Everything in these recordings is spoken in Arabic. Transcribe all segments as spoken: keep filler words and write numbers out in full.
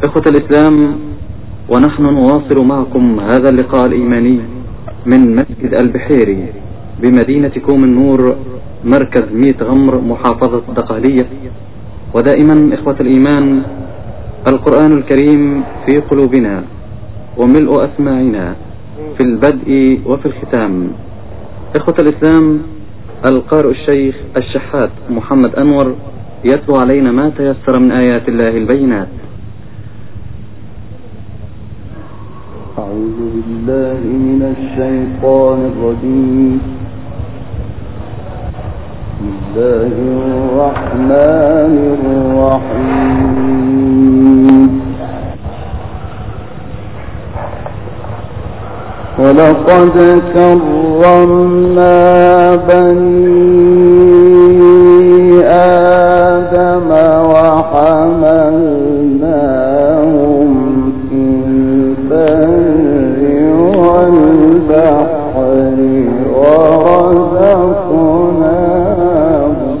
إخوة الإسلام، ونحن نواصل معكم هذا اللقاء الإيماني من مسجد البحيري بمدينة كوم النور، مركز ميت غمر، محافظة دقهلية. ودائما إخوة الإيمان، القرآن الكريم في قلوبنا وملء أسماعنا في البدء وفي الختام. إخوة الإسلام، القارئ الشيخ الشحات محمد أنور يتلو علينا ما تيسر من آيات الله البينات. أعوذ بالله من الشيطان الرجيم. بسم الله الرحمن الرحيم. ولقد كرمنا بني آدم وحملناهم في البر والبحر ورزقناهم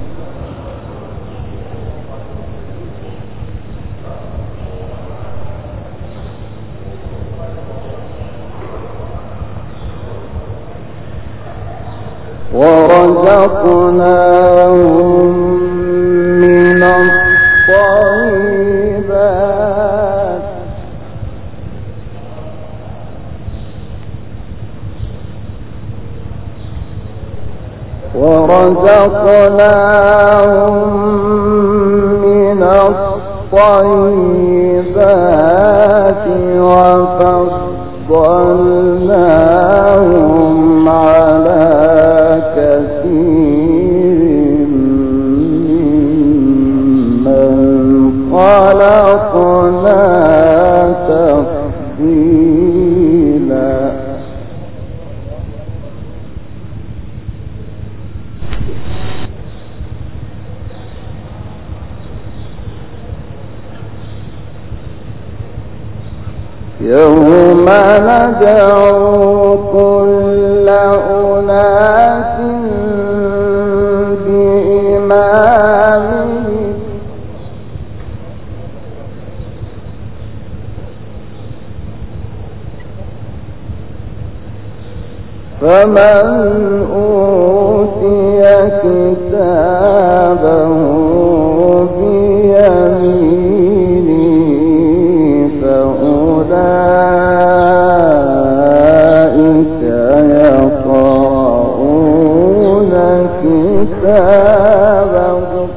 ورزقناهم من الطيبات ورزقناهم من الطيبات وفضلناهم على كثير ممن خلقنا تفضيلا. يوم ندعو كل أناس بإمامهم فمن أوتي كتابه بيمينه فأولئك يقرؤون كتابهم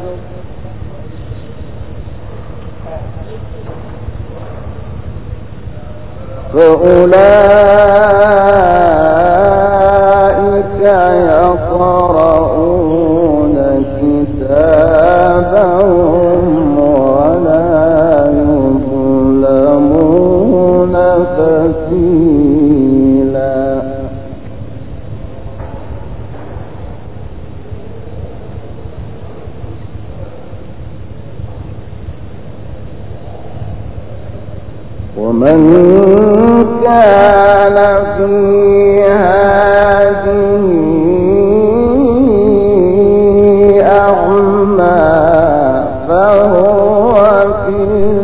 فأولئك يقرؤون كتابهم ولا يظلمون فتيلا. ومن كان في هذه أعمى فهو في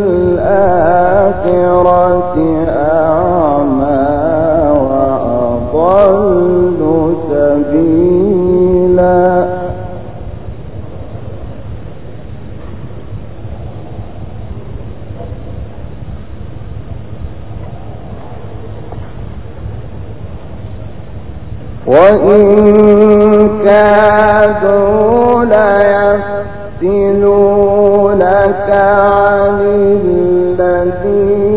الآخرة أعمى وأضل سبيلا. وإن كادوا ليفتنونك عن الذي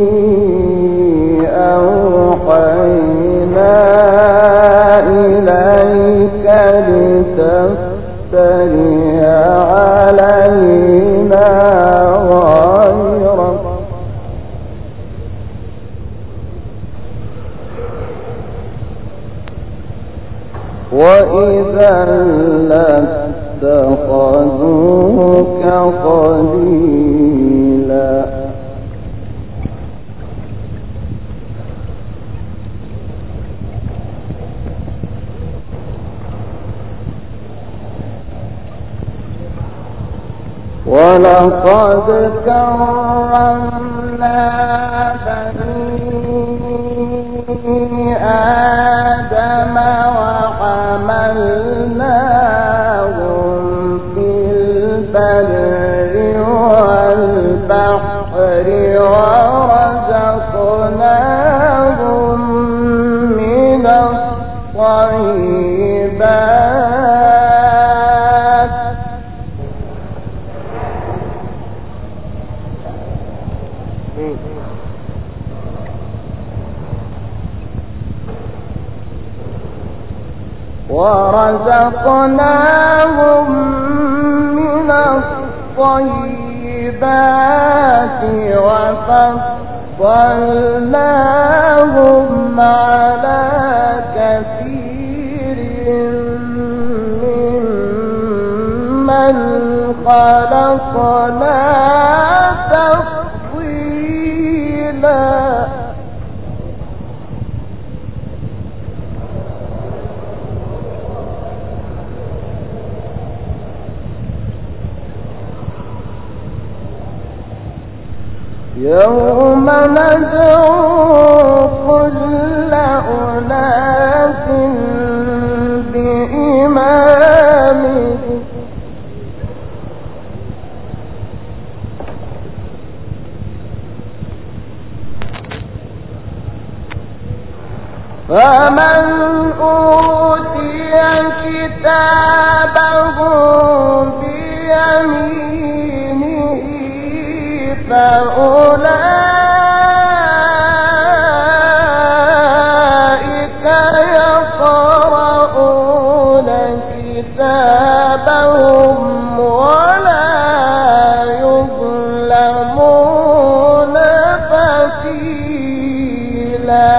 أوحينا إليك لتفتري علينا غيره وإذا لاتخذوك خليلا. ولقد كرمنا البحر ورزقناهم من الطيبات ورزقناهم من الطيبات وفضلناهم على كثير ممن خلقنا تفضيلا. يوم ندعو كل أناس بإمامهم فمن أوتي كتابه بيمينه فأولئك يقرؤون كتابهم ولا يظلمون فتيلا.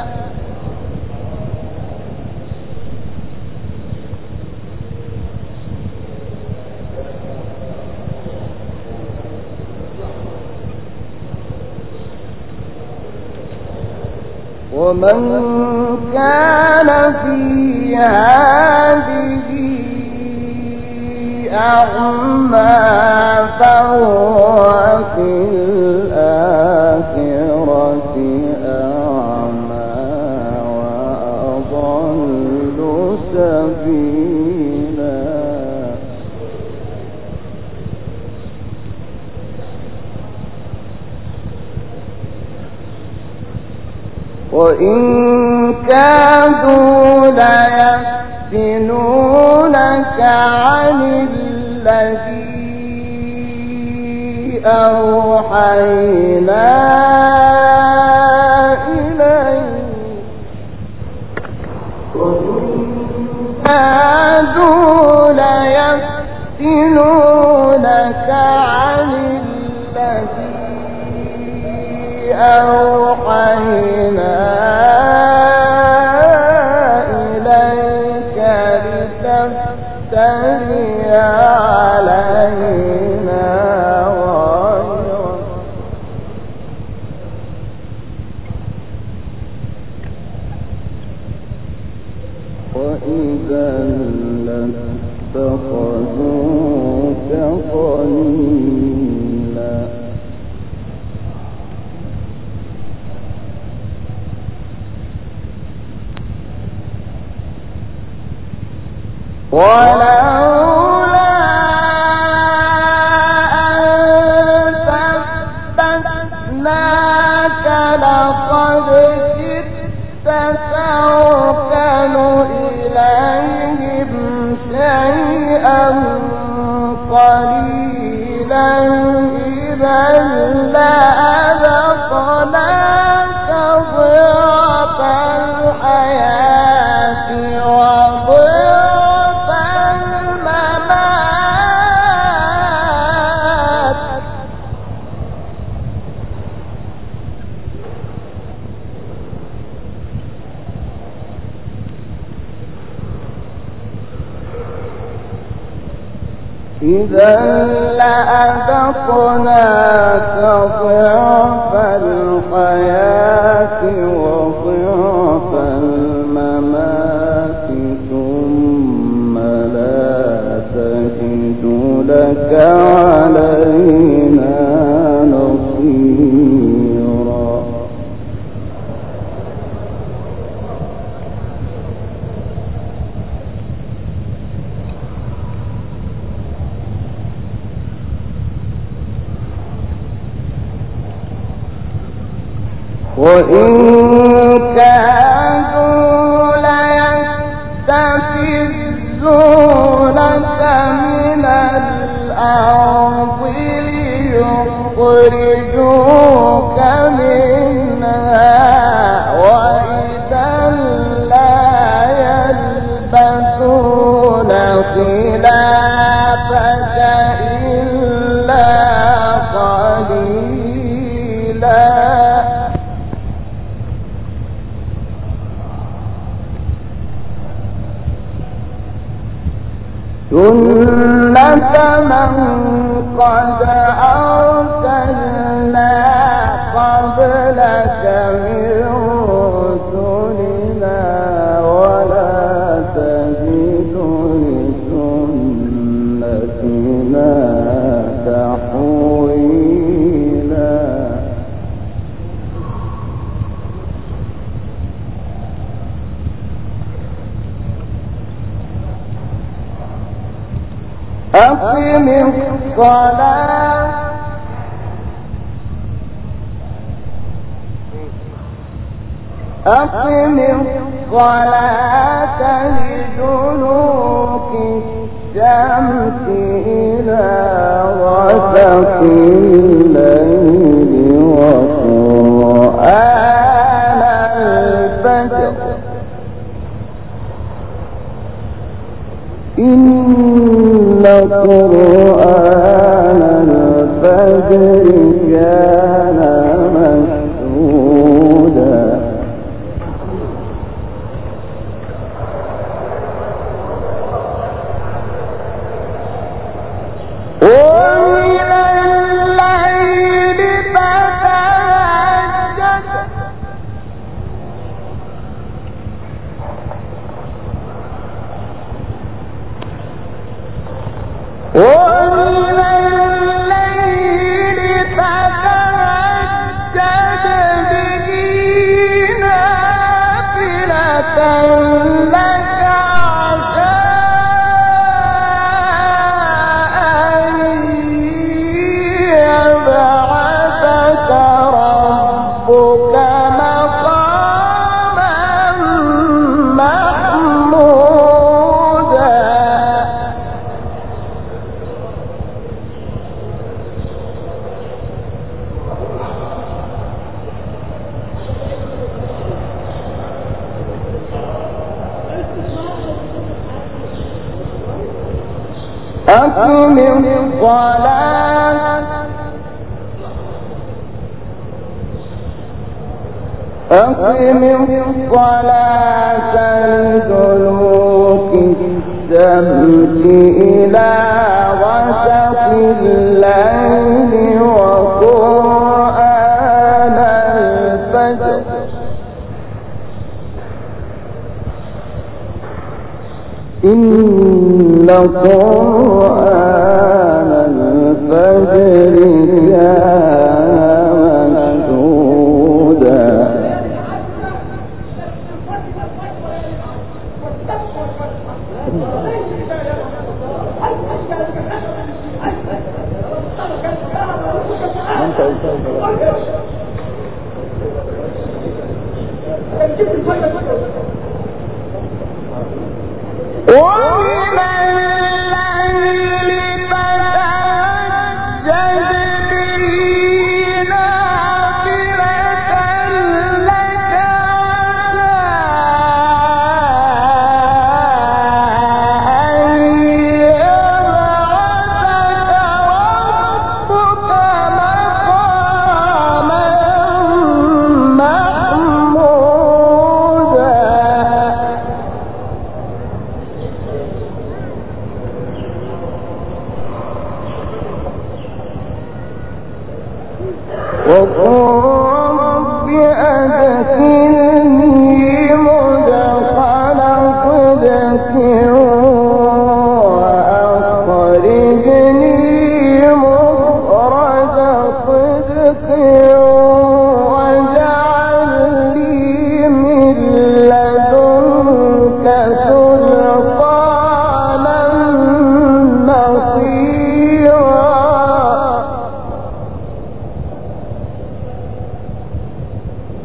ومن كان في هذه أعمى فهو في الآخرة أعمى وأضل سبيلا. وإن كادوا ليفتنونك عن الذي أوحينا إليك وإن كادوا ليفتنونك عن الذي أوحينا إليك لتفتري علينا غيره وإذا لاتخذوك خليلا. ولولا أن ثبتناك لقد كدت تركن إليهم شيئا قليلا إذا لأذقناك ضعف الحياة وضعف الممات إذا لأذقناك ضعف الحياة وضعف الممات ثم لا تجد لك علينا نصيرا. وإن كادوا ليستفزونك من الأرض ليخرجوك منها وإذا لا يلبثون خلافك إلا قليلا. سنة من قد أرسلنا قبلك من رسلنا ولا تجد لسنتنا تحويلا. أقم الصلاة أقم الصلاة لدلوك الشمس إلى غسق الليل وقرآن الفجر إن قرآن الفجر كان مشهودا. ومن الليل فتهجد ومن الليل فتهجد به نافلة لك عسى أن يبعثك ربك مقاما محمودا. أقم الصلاة أقم الصلاة لدلوك الشمس إلى غسق الليل وقرآن الفجر إن قرآن الفجر كان مشهودا. ومن الليل فتهجد به نافلة لك عسى أن يبعثك ربك مقاما محمودا. وقل رب أدخلني مدخل صدق وأخرجني مخرج صدق واجعل لي من لدنك سلطانا نصيرا.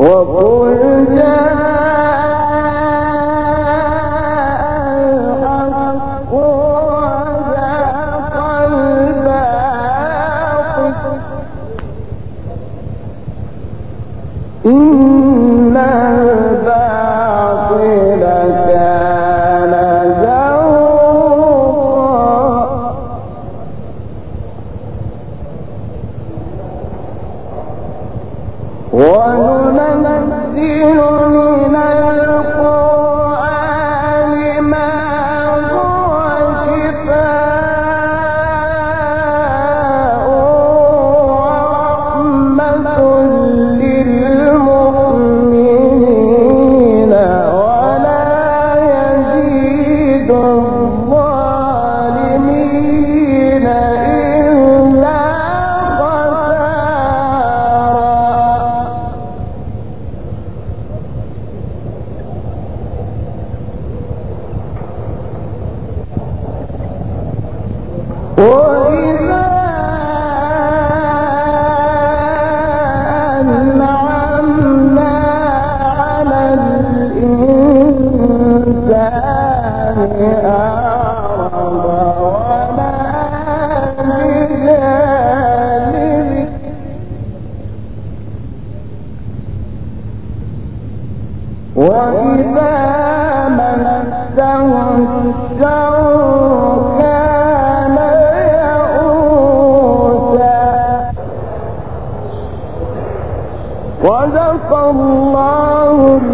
صدق الله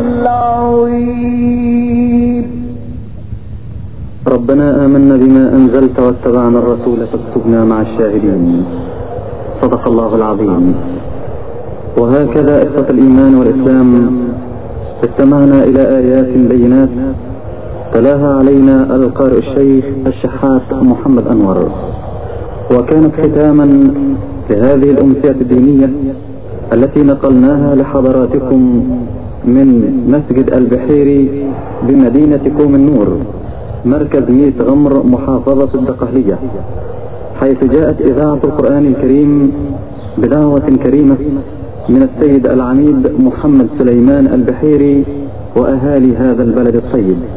العظيم. ربنا آمنا بما أنزلت واتبعنا الرسول فاكتبنا مع الشاهدين. صدق الله العظيم. وهكذا إخوة الإيمان والإسلام استمعنا إلى آيات بينات تلاها علينا القارئ الشيخ الشحات محمد أنور، وكانت ختاما لهذه الأمسية الدينية التي نقلناها لحضراتكم من مسجد البحيري بمدينة كوم النور مركز ميت غمر محافظة الدقهلية، حيث جاءت إذاعة القرآن الكريم بدعوة كريمة من السيد العميد محمد سليمان البحيري وأهالي هذا البلد الطيب.